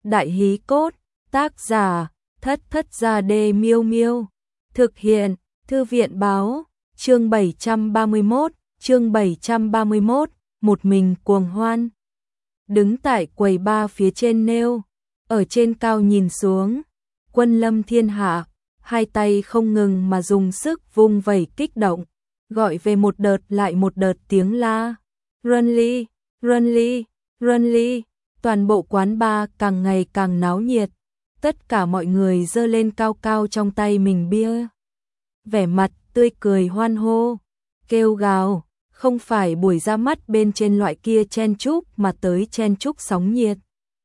Đại hí cốt, tác giả, Thất Thất Gia Đê Miêu Miêu. Thực hiện, Thư viện báo, chương 731, một mình cuồng hoan. Đứng tại quầy ba phía trên nêu, ở trên cao nhìn xuống, quân lâm thiên hạ, hai tay không ngừng mà dùng sức vung vẩy kích động, gọi về một đợt lại một đợt tiếng la. Runly, Runly, Runly, toàn bộ quán bar càng ngày càng náo nhiệt, tất cả mọi người giơ lên cao cao trong tay mình bia. Vẻ mặt tươi cười hoan hô, kêu gào, không phải buổi ra mắt bên trên loại kia chen chúc mà tới chen chúc sóng nhiệt,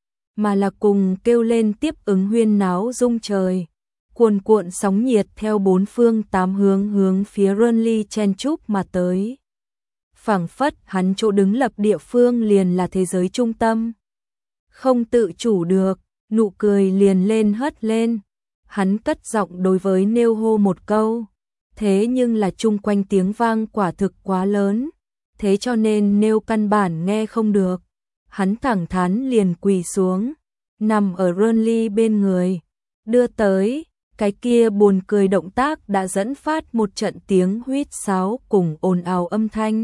mà là cùng kêu lên tiếp ứng huyên náo rung trời. Cuồn cuộn sóng nhiệt theo bốn phương tám hướng phía Runly chen chúc mà tới. Phảng phất hắn chỗ đứng lập địa phương liền là thế giới trung tâm. Không tự chủ được, nụ cười liền lên hất lên. Hắn cất giọng đối với nêu hô một câu. Thế nhưng là chung quanh tiếng vang quả thực quá lớn. Thế cho nên nêu căn bản nghe không được. Hắn thẳng thắn liền quỳ xuống, nằm ở Runly bên người. Đưa tới, cái kia buồn cười động tác đã dẫn phát một trận tiếng huýt sáo cùng ồn ào âm thanh.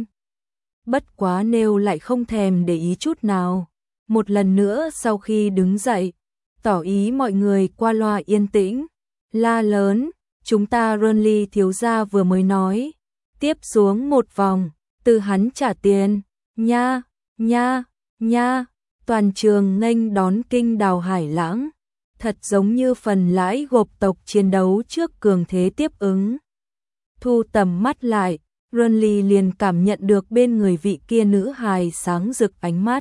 Bất quá nêu lại không thèm để ý chút nào. Một lần nữa sau khi đứng dậy, tỏ ý mọi người qua loa yên tĩnh, la lớn, chúng ta Runly thiếu gia vừa mới nói, tiếp xuống một vòng, từ hắn trả tiền, nha, nha, nha, toàn trường nghênh đón kinh đào hải lãng, thật giống như phần lãi gộp tộc chiến đấu trước cường thế tiếp ứng. Thu tầm mắt lại, Runly liền cảm nhận được bên người vị kia nữ hài sáng rực ánh mắt.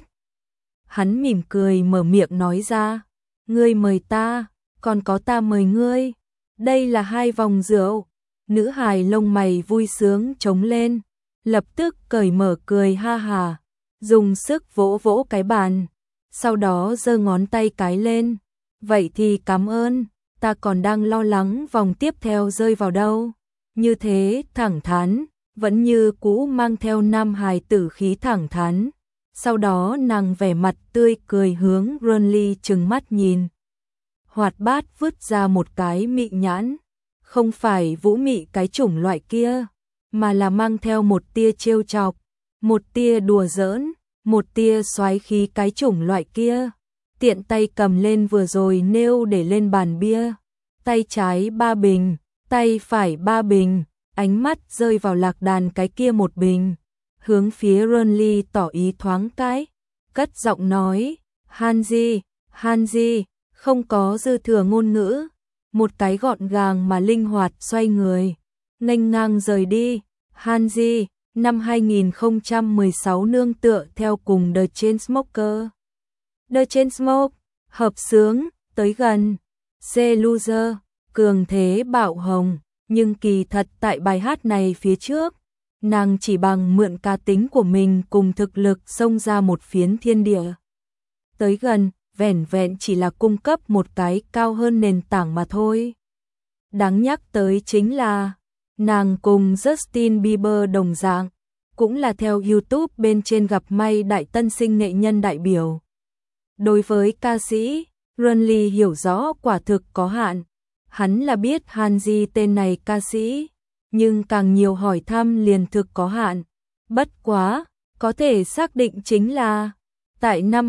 Hắn mỉm cười mở miệng nói ra, ngươi mời ta, còn có ta mời ngươi, đây là 2 vòng rượu. Nữ hài lông mày vui sướng trống lên, lập tức cởi mở cười ha hà, dùng sức vỗ vỗ cái bàn, sau đó giơ ngón tay cái lên, vậy thì cảm ơn, ta còn đang lo lắng vòng tiếp theo rơi vào đâu. Như thế thẳng thắn, vẫn như cũ mang theo nam hài tử khí thẳng thắn. Sau đó nàng vẻ mặt tươi cười hướng Runly trừng mắt nhìn. Hoạt bát vứt ra một cái mị nhãn, không phải vũ mị cái chủng loại kia, mà là mang theo một tia trêu chọc, một tia đùa giỡn, một tia xoái khí cái chủng loại kia. Tiện tay cầm lên vừa rồi nêu để lên bàn bia, tay trái 3 bình, tay phải 3 bình, ánh mắt rơi vào lạc đàn cái kia 1 bình. Hướng phía Runly tỏ ý thoáng cái, cất giọng nói, Hanji, không có dư thừa ngôn ngữ, một cái gọn gàng mà linh hoạt xoay người, nghênh ngang rời đi. Hanji, năm 2016 nương tựa theo cùng The Chainsmokers. The Chainsmokers, hợp xướng, tới gần, The Loser, cường thế bạo hồng, nhưng kỳ thật tại bài hát này phía trước, nàng chỉ bằng mượn cá tính của mình cùng thực lực xông ra một phiến thiên địa. Tới gần, vẻn vẹn chỉ là cung cấp một cái cao hơn nền tảng mà thôi. Đáng nhắc tới chính là, nàng cùng Justin Bieber đồng dạng, cũng là theo YouTube bên trên gặp may đại tân sinh nghệ nhân đại biểu. Đối với ca sĩ, Runly hiểu rõ quả thực có hạn. Hắn là biết Hanji tên này ca sĩ, nhưng càng nhiều hỏi thăm liền thực có hạn. Bất quá, có thể xác định chính là, tại năm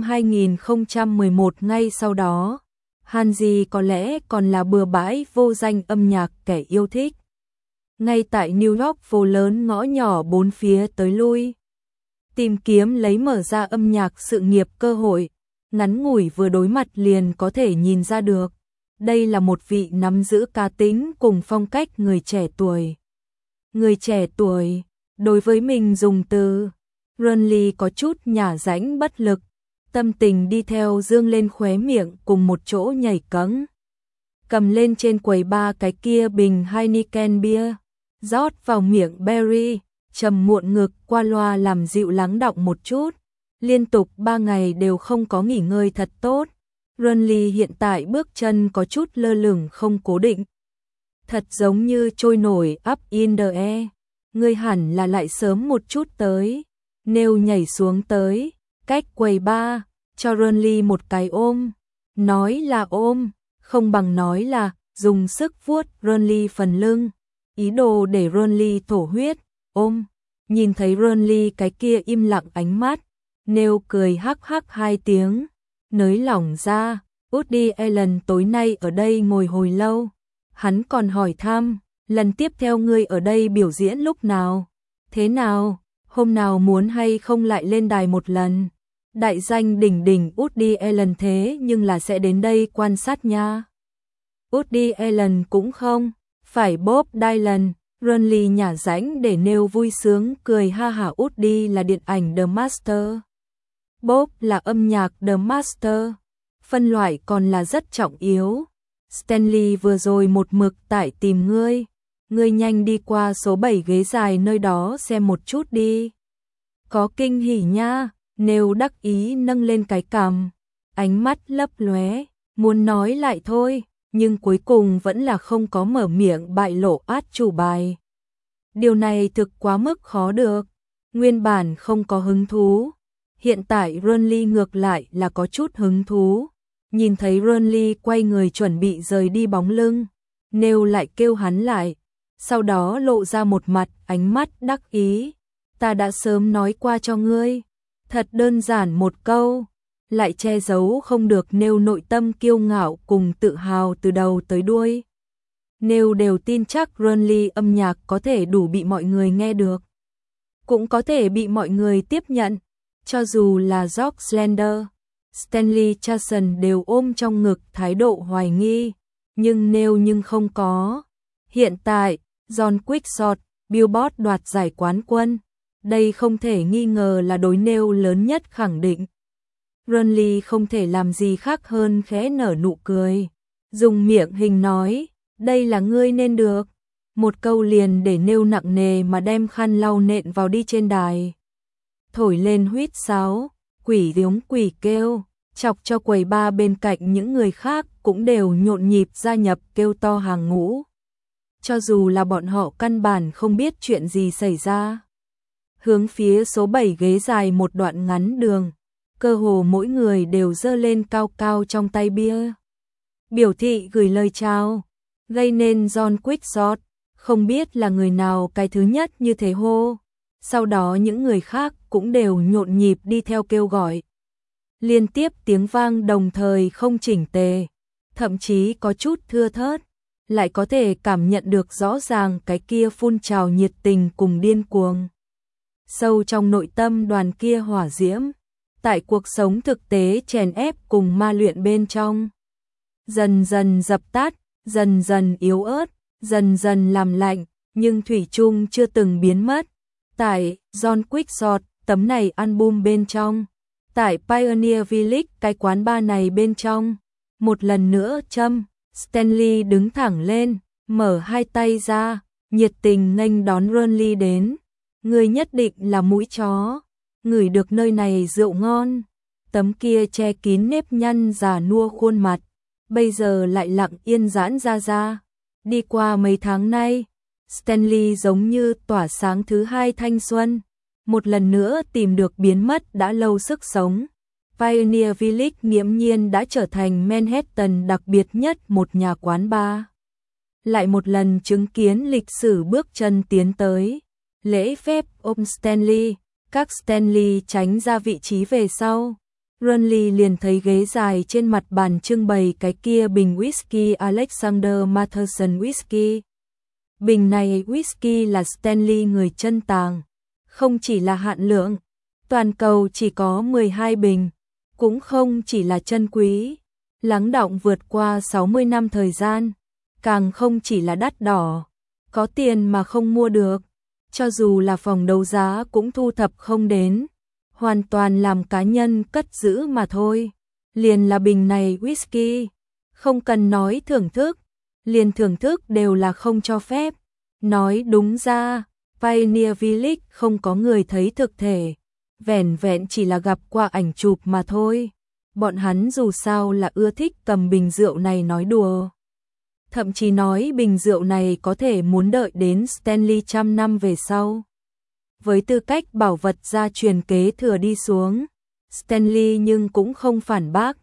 2011 ngay sau đó, Hanji có lẽ còn là bừa bãi vô danh âm nhạc kẻ yêu thích. Ngay tại New York phố lớn ngõ nhỏ bốn phía tới lui, tìm kiếm lấy mở ra âm nhạc sự nghiệp cơ hội, ngắn ngủi vừa đối mặt liền có thể nhìn ra được. Đây là một vị nắm giữ cá tính cùng phong cách người trẻ tuổi. Người trẻ tuổi, đối với mình dùng từ, Runly có chút nhả rãnh bất lực, tâm tình đi theo dương lên khóe miệng cùng một chỗ nhảy cẫng. Cầm lên trên quầy ba cái kia bình Heineken bia, rót vào miệng Berry, trầm muộn ngực qua loa làm dịu lắng đọng một chút. Liên tục 3 ngày đều không có nghỉ ngơi thật tốt. Runly hiện tại bước chân có chút lơ lửng không cố định. Thật giống như trôi nổi up in the air. Ngươi hẳn là lại sớm một chút tới. Nêu nhảy xuống tới, cách quầy ba, cho Runly một cái ôm. Nói là ôm, không bằng nói là dùng sức vuốt Ronly phần lưng, ý đồ để Ronly thổ huyết, ôm. Nhìn thấy Ronly cái kia im lặng ánh mắt, Neil cười hắc hắc 2 tiếng, nới lỏng ra. Woody Allen tối nay ở đây ngồi hồi lâu, hắn còn hỏi thăm, lần tiếp theo ngươi ở đây biểu diễn lúc nào? Thế nào, hôm nào muốn hay không lại lên đài một lần? Đại danh đỉnh đỉnh Woody Allen thế nhưng là sẽ đến đây quan sát nha. Woody Allen cũng không, phải Bob Dylan. Ronly nhả rãnh để Neil vui sướng cười ha hả. Woody là điện ảnh The Master, Bob là âm nhạc The Master, phân loại còn là rất trọng yếu. Stanley vừa rồi một mực tại tìm ngươi, ngươi nhanh đi qua số 7 ghế dài nơi đó xem một chút đi. Có kinh hỉ nha. Neil đắc ý nâng lên cái cằm, ánh mắt lấp lóe, muốn nói lại thôi, nhưng cuối cùng vẫn là không có mở miệng bại lộ át chủ bài. Điều này thực quá mức khó được, nguyên bản không có hứng thú, hiện tại Ronly ngược lại là có chút hứng thú. Nhìn thấy Ronly quay người chuẩn bị rời đi bóng lưng, Neil lại kêu hắn lại, sau đó lộ ra một mặt ánh mắt đắc ý. Ta đã sớm nói qua cho ngươi, thật đơn giản một câu, lại che giấu không được Neil nội tâm kiêu ngạo cùng tự hào từ đầu tới đuôi. Neil đều tin chắc Ronly âm nhạc có thể đủ bị mọi người nghe được, cũng có thể bị mọi người tiếp nhận, cho dù là George Slender, Stanley Charson đều ôm trong ngực thái độ hoài nghi, nhưng Neil không có. Hiện tại, John Quickshot, Billboard đoạt giải quán quân, đây không thể nghi ngờ là đối Neil lớn nhất khẳng định. Ronly không thể làm gì khác hơn khẽ nở nụ cười, dùng miệng hình nói, đây là ngươi nên được. Một câu liền để Neil nặng nề mà đem khăn lau nện vào đi trên đài. Thổi lên huýt sáo, quỷ tiếng quỷ kêu, chọc cho quầy bar bên cạnh những người khác cũng đều nhộn nhịp gia nhập kêu to hàng ngũ. Cho dù là bọn họ căn bản không biết chuyện gì xảy ra. Hướng phía số 7 ghế dài một đoạn ngắn đường, cơ hồ mỗi người đều giơ lên cao cao trong tay bia, biểu thị gửi lời chào, gây nên John Quickshot không biết là người nào cái thứ nhất như thế hô. Sau đó những người khác cũng đều nhộn nhịp đi theo kêu gọi. Liên tiếp tiếng vang đồng thời không chỉnh tề, thậm chí có chút thưa thớt, lại có thể cảm nhận được rõ ràng cái kia phun trào nhiệt tình cùng điên cuồng. Sâu trong nội tâm đoàn kia hỏa diễm, tại cuộc sống thực tế chèn ép cùng ma luyện bên trong. Dần dần dập tắt, dần dần yếu ớt, dần dần làm lạnh, nhưng thủy chung chưa từng biến mất. Tại John Quickshot, tấm này album bên trong, tại Pioneer Village cái quán bar này bên trong, một lần nữa Stanley đứng thẳng lên, mở hai tay ra, nhiệt tình nghênh đón Ronly đến. Người nhất định là mũi chó, ngửi được nơi này rượu ngon. Tấm kia che kín nếp nhăn già nua khuôn mặt, bây giờ lại lặng yên giãn ra. Đi qua mấy tháng nay, Stanley giống như tỏa sáng thứ hai thanh xuân, một lần nữa tìm được biến mất đã lâu sức sống. Pioneer Village nghiễm nhiên đã trở thành Manhattan đặc biệt nhất một nhà quán bar. Lại một lần chứng kiến lịch sử bước chân tiến tới. Lễ phép ôm Stanley, các Stanley tránh ra vị trí về sau. Ronly liền thấy ghế dài trên mặt bàn trưng bày cái kia bình whisky Alexander Matheson whisky. Bình này whisky là Stanley người chân tàng, không chỉ là hạn lượng, toàn cầu chỉ có 12 bình, cũng không chỉ là chân quý, lắng đọng vượt qua 60 năm thời gian, càng không chỉ là đắt đỏ, có tiền mà không mua được, cho dù là phòng đấu giá cũng thu thập không đến, hoàn toàn làm cá nhân cất giữ mà thôi. Liền là bình này whisky, không cần nói thưởng thức, liền thưởng thức đều là không cho phép. Nói đúng ra, Pioneer Village không có người thấy thực thể, vẻn vẹn chỉ là gặp qua ảnh chụp mà thôi. Bọn hắn dù sao là ưa thích cầm bình rượu này nói đùa. Thậm chí nói bình rượu này có thể muốn đợi đến Stanley 100 năm về sau. Với tư cách bảo vật gia truyền kế thừa đi xuống, Stanley nhưng cũng không phản bác,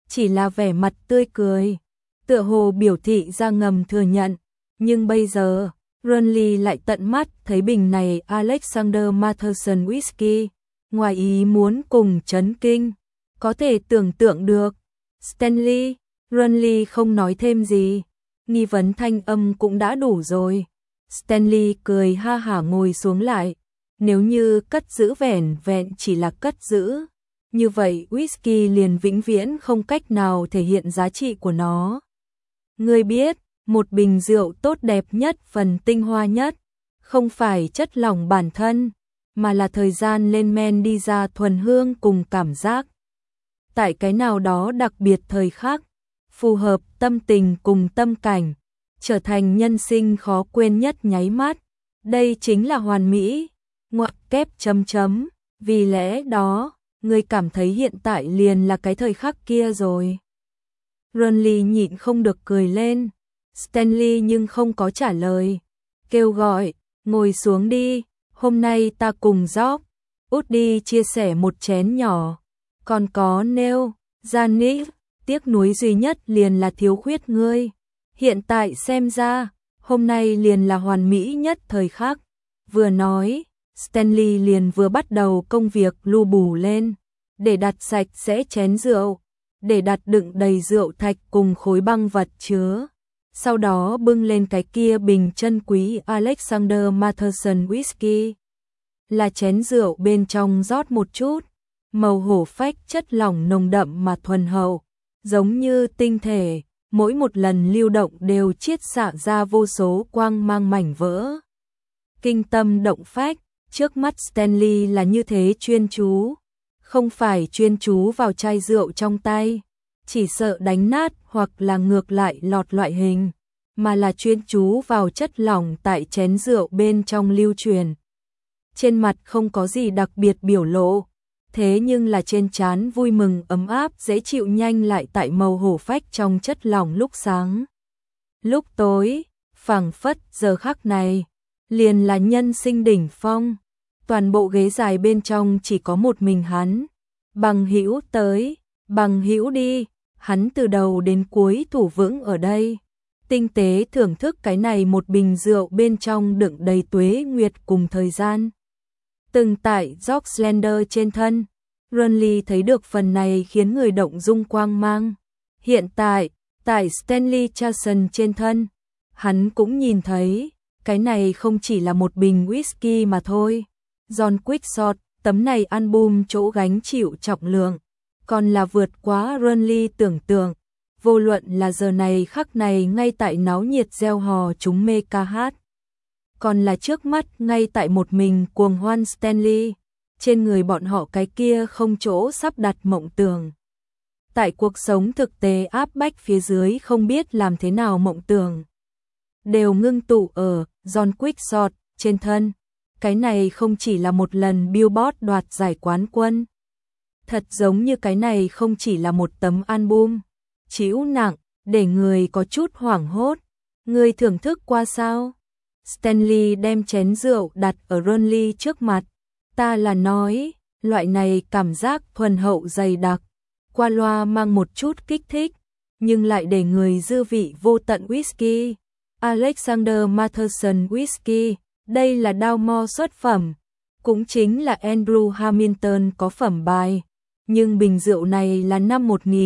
chỉ là vẻ mặt tươi cười, tựa hồ biểu thị ra ngầm thừa nhận, nhưng bây giờ, Renly lại tận mắt thấy bình này Alexander Matheson whisky, ngoài ý muốn cùng chấn kinh, có thể tưởng tượng được. Stanley, Renly không nói thêm gì, nghi vấn thanh âm cũng đã đủ rồi. Stanley cười ha hả ngồi xuống lại, nếu như cất giữ vẻn vẹn chỉ là cất giữ, như vậy whisky liền vĩnh viễn không cách nào thể hiện giá trị của nó. Ngươi biết, một bình rượu tốt đẹp nhất, phần tinh hoa nhất, không phải chất lỏng bản thân, mà là thời gian lên men đi ra thuần hương cùng cảm giác. Tại cái nào đó đặc biệt thời khắc, phù hợp tâm tình cùng tâm cảnh, trở thành nhân sinh khó quên nhất nháy mắt. Đây chính là hoàn mỹ, ngoặc kép chấm chấm, vì lẽ đó, ngươi cảm thấy hiện tại liền là cái thời khắc kia rồi. Renly nhịn không được cười lên, Stanley nhưng không có trả lời, kêu gọi, ngồi xuống đi, hôm nay ta cùng Job, út đi chia sẻ một chén nhỏ, còn có Neil, Janet, tiếc nuối duy nhất liền là thiếu khuyết ngươi. Hiện tại xem ra, hôm nay liền là hoàn mỹ nhất thời khắc. Vừa nói, Stanley liền vừa bắt đầu công việc lu bù lên, để đặt sạch sẽ chén rượu, để đặt đựng đầy rượu thạch cùng khối băng vật chứa. Sau đó bưng lên cái kia bình chân quý Alexander Matheson whisky. Là chén rượu bên trong rót một chút, màu hổ phách chất lỏng nồng đậm mà thuần hậu, giống như tinh thể, mỗi một lần lưu động đều chiết xạ ra vô số quang mang mảnh vỡ. Kinh tâm động phách, trước mắt Stanley là như thế chuyên chú, không phải chuyên chú vào chai rượu trong tay, chỉ sợ đánh nát hoặc là ngược lại lọt loại hình, mà là chuyên chú vào chất lỏng tại chén rượu bên trong lưu truyền. Trên mặt không có gì đặc biệt biểu lộ, thế nhưng là trên trán vui mừng ấm áp dễ chịu nhanh lại tại màu hổ phách trong chất lỏng lúc sáng. Lúc tối, phảng phất giờ khắc này, liền là nhân sinh đỉnh phong. Toàn bộ ghế dài bên trong chỉ có một mình hắn. Bằng hữu tới, bằng hữu đi, hắn từ đầu đến cuối thủ vững ở đây. Tinh tế thưởng thức cái này một bình rượu bên trong đựng đầy tuế nguyệt cùng thời gian. Từng tại Yorkslander trên thân, Renly thấy được phần này khiến người động dung quang mang. Hiện tại, tại Stanley Charlson trên thân, hắn cũng nhìn thấy, cái này không chỉ là một bình whisky mà thôi. John Quickshot, tấm này album chỗ gánh chịu trọng lượng, còn là vượt quá Renly tưởng tượng. Vô luận là giờ này khắc này ngay tại náo nhiệt reo hò chúng mê ca hát, còn là trước mắt ngay tại một mình cuồng hoan Stanley, trên người bọn họ cái kia không chỗ sắp đặt mộng tưởng. Tại cuộc sống thực tế áp bách phía dưới không biết làm thế nào mộng tưởng, đều ngưng tụ ở John Quickshot trên thân. Cái này không chỉ là một lần Billboard đoạt giải quán quân, thật giống như cái này không chỉ là một tấm album trĩu nặng, để người có chút hoảng hốt. Người thưởng thức qua sao? Stanley đem chén rượu đặt ở Renly trước mặt. Ta là nói, loại này cảm giác thuần hậu dày đặc, qua loa mang một chút kích thích, nhưng lại để người dư vị vô tận whisky. Alexander Matheson whisky, đây là Dalmore xuất phẩm, cũng chính là Andrew Hamilton có phẩm bài. Nhưng bình rượu này là năm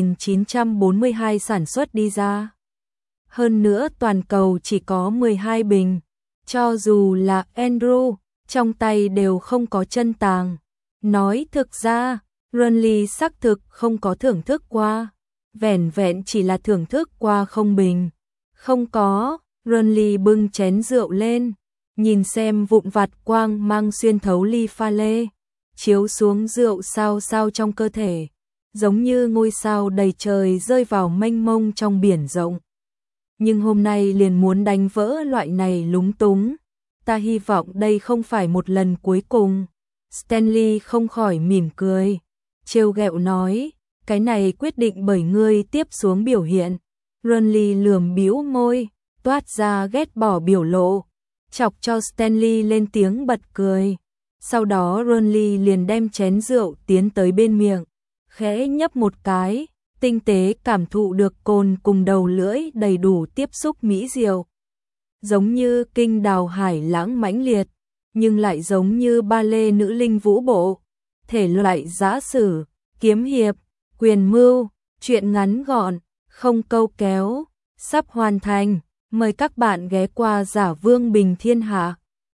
1942 sản xuất đi ra. Hơn nữa toàn cầu chỉ có 12 bình. Cho dù là Andrew, trong tay đều không có chân tàng. Nói thực ra, Renly xác thực không có thưởng thức qua. Vẻn vẹn chỉ là thưởng thức qua không bình. Không có, Renly bưng chén rượu lên, nhìn xem vụn vặt quang mang xuyên thấu ly pha lê, chiếu xuống rượu sao sao trong cơ thể, giống như ngôi sao đầy trời rơi vào mênh mông trong biển rộng. Nhưng hôm nay liền muốn đánh vỡ loại này lúng túng. Ta hy vọng đây không phải một lần cuối cùng. Stanley không khỏi mỉm cười, trêu ghẹo nói, cái này quyết định bởi ngươi tiếp xuống biểu hiện. Renly lườm bĩu môi, toát ra ghét bỏ biểu lộ, chọc cho Stanley lên tiếng bật cười. Sau đó Renly liền đem chén rượu tiến tới bên miệng, khẽ nhấp một cái, tinh tế cảm thụ được cồn cùng đầu lưỡi đầy đủ tiếp xúc mỹ diệu. Giống như kinh đào hải lãng mãnh liệt, nhưng lại giống như ba lê nữ linh vũ bộ. Thể loại giã sử, kiếm hiệp, quyền mưu, truyện ngắn gọn, không câu kéo, sắp hoàn thành. Mời các bạn ghé qua Giả Vương Bình Thiên Hạ.